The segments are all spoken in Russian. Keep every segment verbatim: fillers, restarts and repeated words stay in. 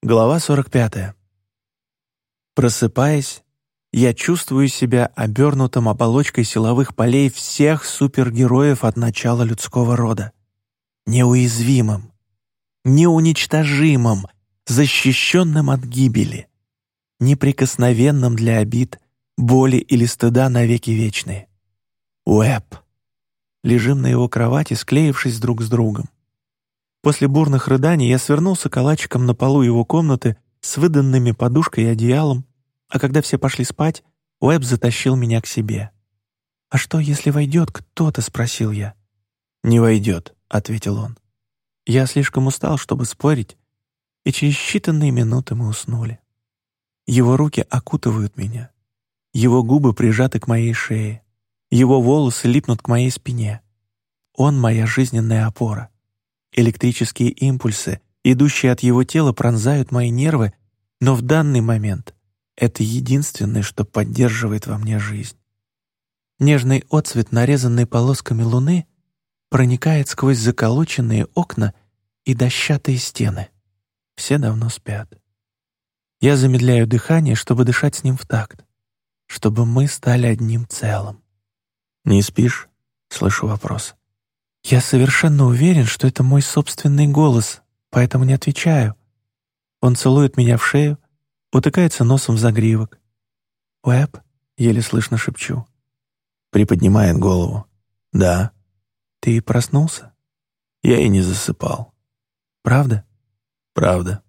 Глава сорок пятая. Просыпаясь, я чувствую себя обернутым оболочкой силовых полей всех супергероев от начала людского рода. Неуязвимым, неуничтожимым, защищенным от гибели, неприкосновенным для обид, боли или стыда навеки вечные. Уэбб. Лежим на его кровати, склеившись друг с другом. После бурных рыданий я свернулся калачиком на полу его комнаты с выданными подушкой и одеялом, а когда все пошли спать, Уэбб затащил меня к себе. «А что, если войдет кто-то?» — спросил я. «Не войдет», — ответил он. Я слишком устал, чтобы спорить, и через считанные минуты мы уснули. Его руки окутывают меня, его губы прижаты к моей шее, его волосы липнут к моей спине. Он — моя жизненная опора. Электрические импульсы, идущие от его тела, пронзают мои нервы, но в данный момент это единственное, что поддерживает во мне жизнь. Нежный отцвет, нарезанный полосками луны, проникает сквозь заколоченные окна и дощатые стены. Все давно спят. Я замедляю дыхание, чтобы дышать с ним в такт, чтобы мы стали одним целым. «Не спишь?» — слышу вопрос. Я совершенно уверен, что это мой собственный голос, поэтому не отвечаю. Он целует меня в шею, утыкается носом в загривок. «Уэбб?» — еле слышно шепчу. Приподнимает голову. «Да». «Ты проснулся?» Я и не засыпал. «Правда?» «Правда».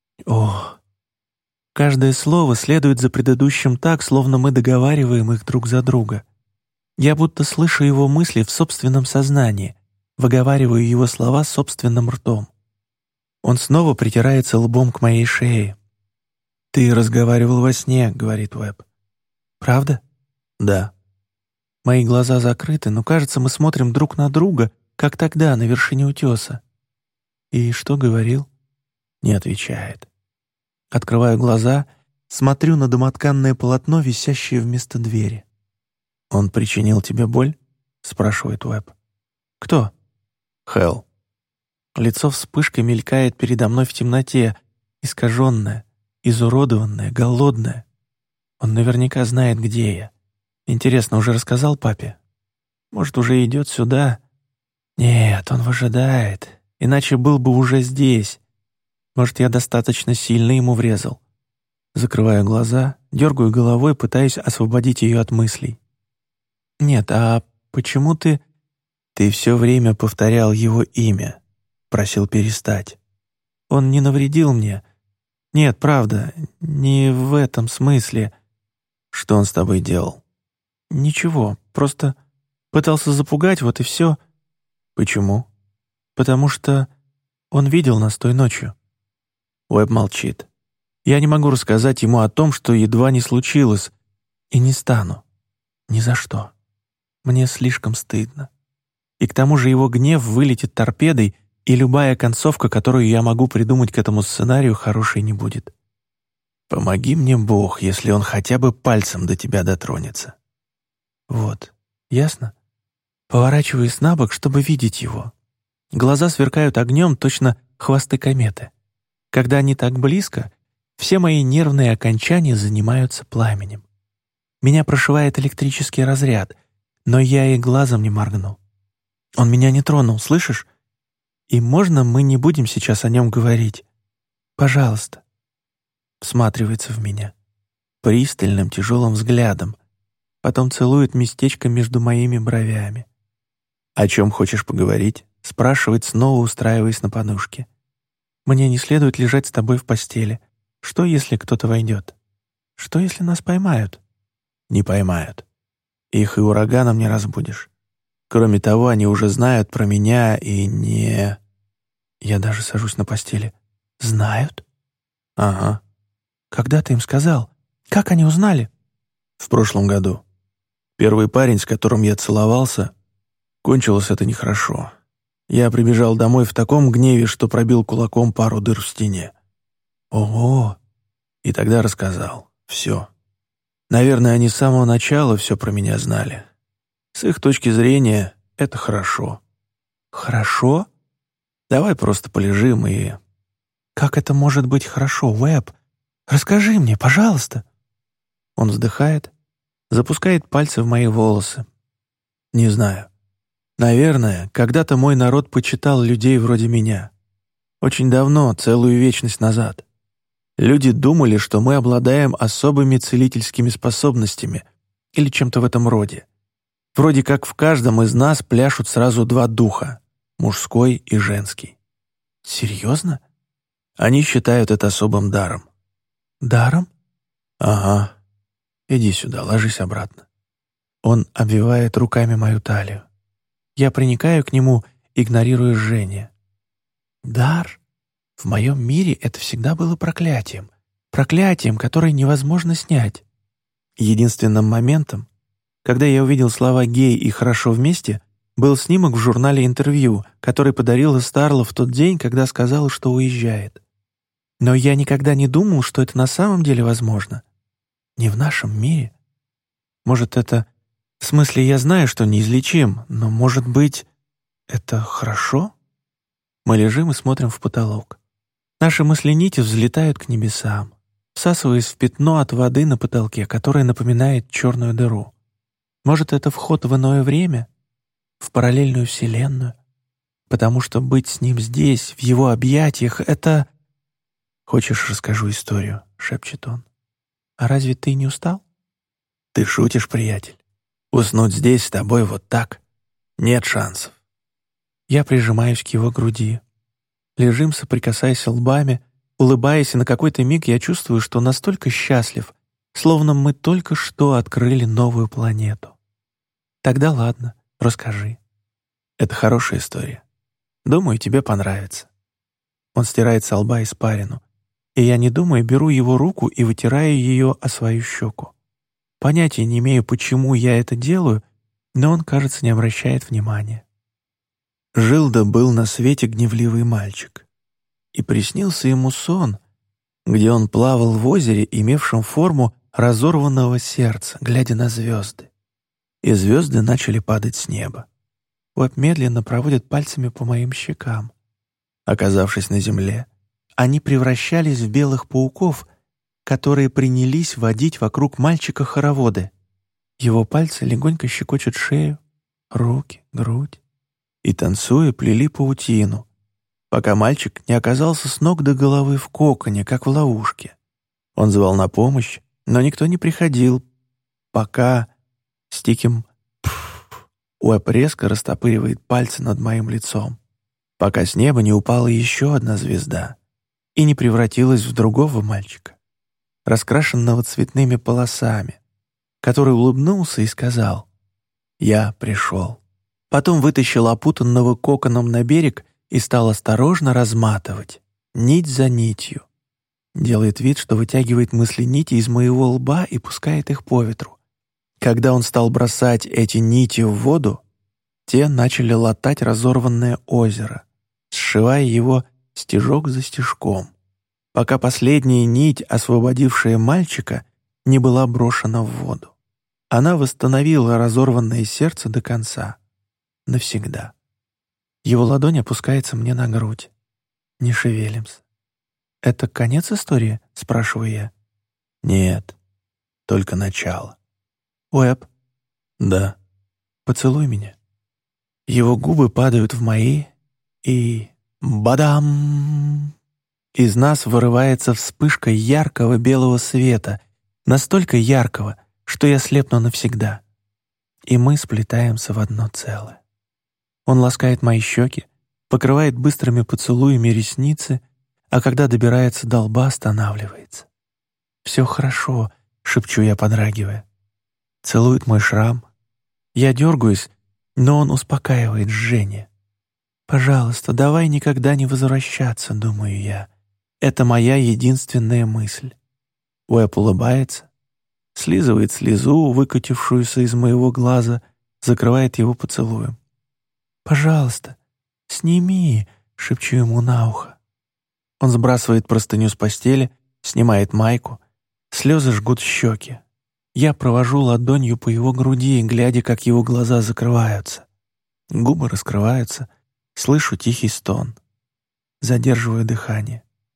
Ох. Каждое слово следует за предыдущим так, словно мы договариваем их друг за друга. Я будто слышу его мысли в собственном сознании, выговариваю его слова собственным ртом. Он снова притирается лбом к моей шее. «Ты разговаривал во сне», — говорит Уэбб. «Правда?» «Да». Мои глаза закрыты, но, кажется, мы смотрим друг на друга, как тогда, на вершине утеса. «И что говорил?» Не отвечает. Открываю глаза, смотрю на домотканное полотно, висящее вместо двери. «Он причинил тебе боль?» — спрашивает Уэбб. «Кто?» «Хелл». Лицо вспышкой мелькает передо мной в темноте, искаженное, изуродованное, голодное. Он наверняка знает, где я. Интересно, уже рассказал папе? Может, уже идет сюда? Нет, он выжидает, иначе был бы уже здесь. Может, я достаточно сильно ему врезал. Закрываю глаза, дергаю головой, пытаюсь освободить ее от мыслей. «Нет, а почему ты...» «Ты все время повторял его имя, просил перестать. Он не навредил мне. Нет, правда, не в этом смысле». «Что он с тобой делал?» «Ничего, просто пытался запугать, вот и все». «Почему?» «Потому что он видел нас той ночью». Уэбб молчит. Я не могу рассказать ему о том, что едва не случилось, и не стану. Ни за что. Мне слишком стыдно. И к тому же его гнев вылетит торпедой, и любая концовка, которую я могу придумать к этому сценарию, хорошей не будет. Помоги мне, Бог, если он хотя бы пальцем до тебя дотронется. Вот, ясно? Поворачиваюсь на бок, чтобы видеть его. Глаза сверкают огнем, точно хвосты кометы. Когда они так близко, все мои нервные окончания занимаются пламенем. Меня прошивает электрический разряд, но я и глазом не моргну. Он меня не тронул, слышишь? И можно мы не будем сейчас о нем говорить? Пожалуйста. Всматривается в меня пристальным тяжелым взглядом, потом целует местечко между моими бровями. «О чем хочешь поговорить?» — спрашивает, снова устраиваясь на подушке. «Мне не следует лежать с тобой в постели. Что, если кто-то войдет? Что, если нас поймают?» «Не поймают. Их и ураганом не разбудишь. Кроме того, они уже знают про меня и не...» Я даже сажусь на постели. «Знают?» «Ага». «Когда ты им сказал? Как они узнали?» «В прошлом году. Первый парень, с которым я целовался, кончилось это нехорошо. Я прибежал домой в таком гневе, что пробил кулаком пару дыр в стене. Ого!» И тогда рассказал. Все. Наверное, они с самого начала все про меня знали. С их точки зрения, это хорошо. «Хорошо?» Давай просто полежим и... Как это может быть хорошо, Уэб? Расскажи мне, пожалуйста». Он вздыхает, запускает пальцы в мои волосы. «Не знаю. Наверное, когда-то мой народ почитал людей вроде меня. Очень давно, целую вечность назад. Люди думали, что мы обладаем особыми целительскими способностями или чем-то в этом роде. Вроде как в каждом из нас пляшут сразу два духа — мужской и женский». «Серьезно?» Они считают это особым даром. «Даром?» «Ага. Иди сюда, ложись обратно». Он обвивает руками мою талию. Я приникаю к нему, игнорируя жжение. «Дар? В моем мире это всегда было проклятием. Проклятием, которое невозможно снять». Единственным моментом, когда я увидел слова «гей» и «хорошо вместе», был снимок в журнале «Интервью», который подарила Старла в тот день, когда сказала, что уезжает. Но я никогда не думал, что это на самом деле возможно. Не в нашем мире. Может, это... В смысле, я знаю, что неизлечим, но, может быть, это хорошо? Мы лежим и смотрим в потолок. Наши мысли-нити взлетают к небесам, всасываясь в пятно от воды на потолке, которое напоминает черную дыру. Может, это вход в иное время? В параллельную вселенную? Потому что быть с ним здесь, в его объятиях, это... «Хочешь, расскажу историю?» — шепчет он. «А разве ты не устал?» «Ты шутишь, приятель? Уснуть здесь с тобой вот так? Нет шансов». Я прижимаюсь к его груди. Лежим, соприкасаясь лбами, улыбаясь, и на какой-то миг я чувствую, что настолько счастлив, словно мы только что открыли новую планету. «Тогда ладно, расскажи». «Это хорошая история. Думаю, тебе понравится». Он стирает со лба испарину, и я, не думая, беру его руку и вытираю ее о свою щеку. Понятия не имею, почему я это делаю, но он, кажется, не обращает внимания. Жил-да был на свете гневливый мальчик, и приснился ему сон, где он плавал в озере, имевшем форму разорванного сердца, глядя на звезды. И звезды начали падать с неба. Вот медленно проводят пальцами по моим щекам. Оказавшись на земле, они превращались в белых пауков, которые принялись водить вокруг мальчика хороводы. Его пальцы легонько щекочут шею, руки, грудь и, танцуя, плели паутину, пока мальчик не оказался с ног до головы в коконе, как в ловушке. Он звал на помощь, но никто не приходил, пока с тихим «пф» Уэб резко растопыривает пальцы над моим лицом, пока с неба не упала еще одна звезда и не превратилась в другого мальчика, раскрашенного цветными полосами, который улыбнулся и сказал: «Я пришел». Потом вытащил опутанного коконом на берег и стал осторожно разматывать, нить за нитью. Делает вид, что вытягивает мысли нити из моего лба и пускает их по ветру. Когда он стал бросать эти нити в воду, те начали латать разорванное озеро, сшивая его стежок за стежком, пока последняя нить, освободившая мальчика, не была брошена в воду. Она восстановила разорванное сердце до конца. Навсегда. Его ладонь опускается мне на грудь. Не шевелимся. «Это конец истории?» — спрашиваю я. «Нет, только начало». «Уэб?» «Да». «Поцелуй меня». Его губы падают в мои, и... бадам! Из нас вырывается вспышка яркого белого света, настолько яркого, что я слепну навсегда. И мы сплетаемся в одно целое. Он ласкает мои щеки, покрывает быстрыми поцелуями ресницы, а когда добирается до лба, останавливается. «Все хорошо», — шепчу я, подрагивая. Целует мой шрам. Я дергаюсь, но он успокаивает жжение. «Пожалуйста, давай никогда не возвращаться», — думаю я. Это моя единственная мысль. Уэб улыбается, слизывает слезу, выкатившуюся из моего глаза, закрывает его поцелуем. «Пожалуйста, сними», — шепчу ему на ухо. Он сбрасывает простыню с постели, снимает майку. Слезы жгут щеки. Я провожу ладонью по его груди, глядя, как его глаза закрываются. Губы раскрываются, слышу тихий стон. Задерживаю дыхание.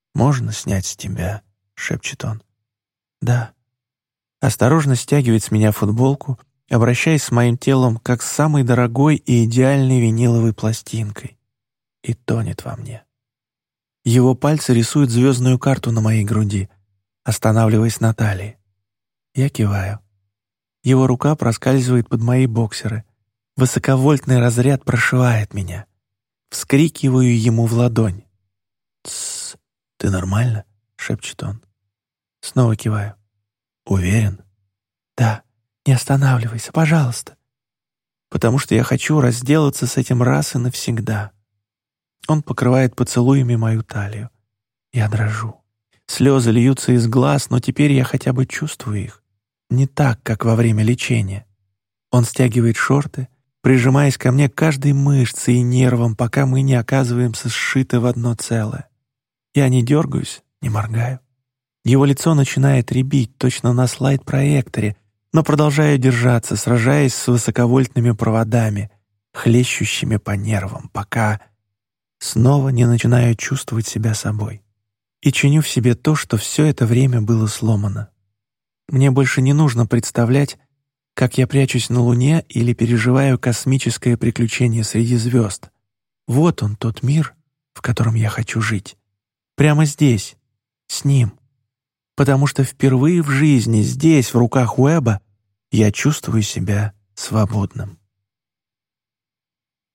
«Можно снять с тебя?» — шепчет он. «Да». Осторожно стягивает с меня футболку, обращаясь с моим телом как с самой дорогой и идеальной виниловой пластинкой, и тонет во мне. Его пальцы рисуют звездную карту на моей груди, останавливаясь на талии. Я киваю. Его рука проскальзывает под мои боксеры. Высоковольтный разряд прошивает меня. Вскрикиваю ему в ладонь. «Тссс, ты нормально?» — шепчет он. Снова киваю. «Уверен?» «Да, не останавливайся, пожалуйста». Потому что я хочу разделаться с этим раз и навсегда. Он покрывает поцелуями мою талию. Я дрожу. Слезы льются из глаз, но теперь я хотя бы чувствую их. Не так, как во время лечения. Он стягивает шорты, прижимаясь ко мне каждой мышцей и нервом, пока мы не оказываемся сшиты в одно целое. Я не дергаюсь, не моргаю. Его лицо начинает рябить, точно на слайд-проекторе, но продолжаю держаться, сражаясь с высоковольтными проводами, хлещущими по нервам, пока снова не начинаю чувствовать себя собой. И чиню в себе то, что все это время было сломано. Мне больше не нужно представлять, как я прячусь на Луне или переживаю космическое приключение среди звезд. Вот он, тот мир, в котором я хочу жить. Прямо здесь, с ним. Потому что впервые в жизни здесь, в руках Уэба, я чувствую себя свободным.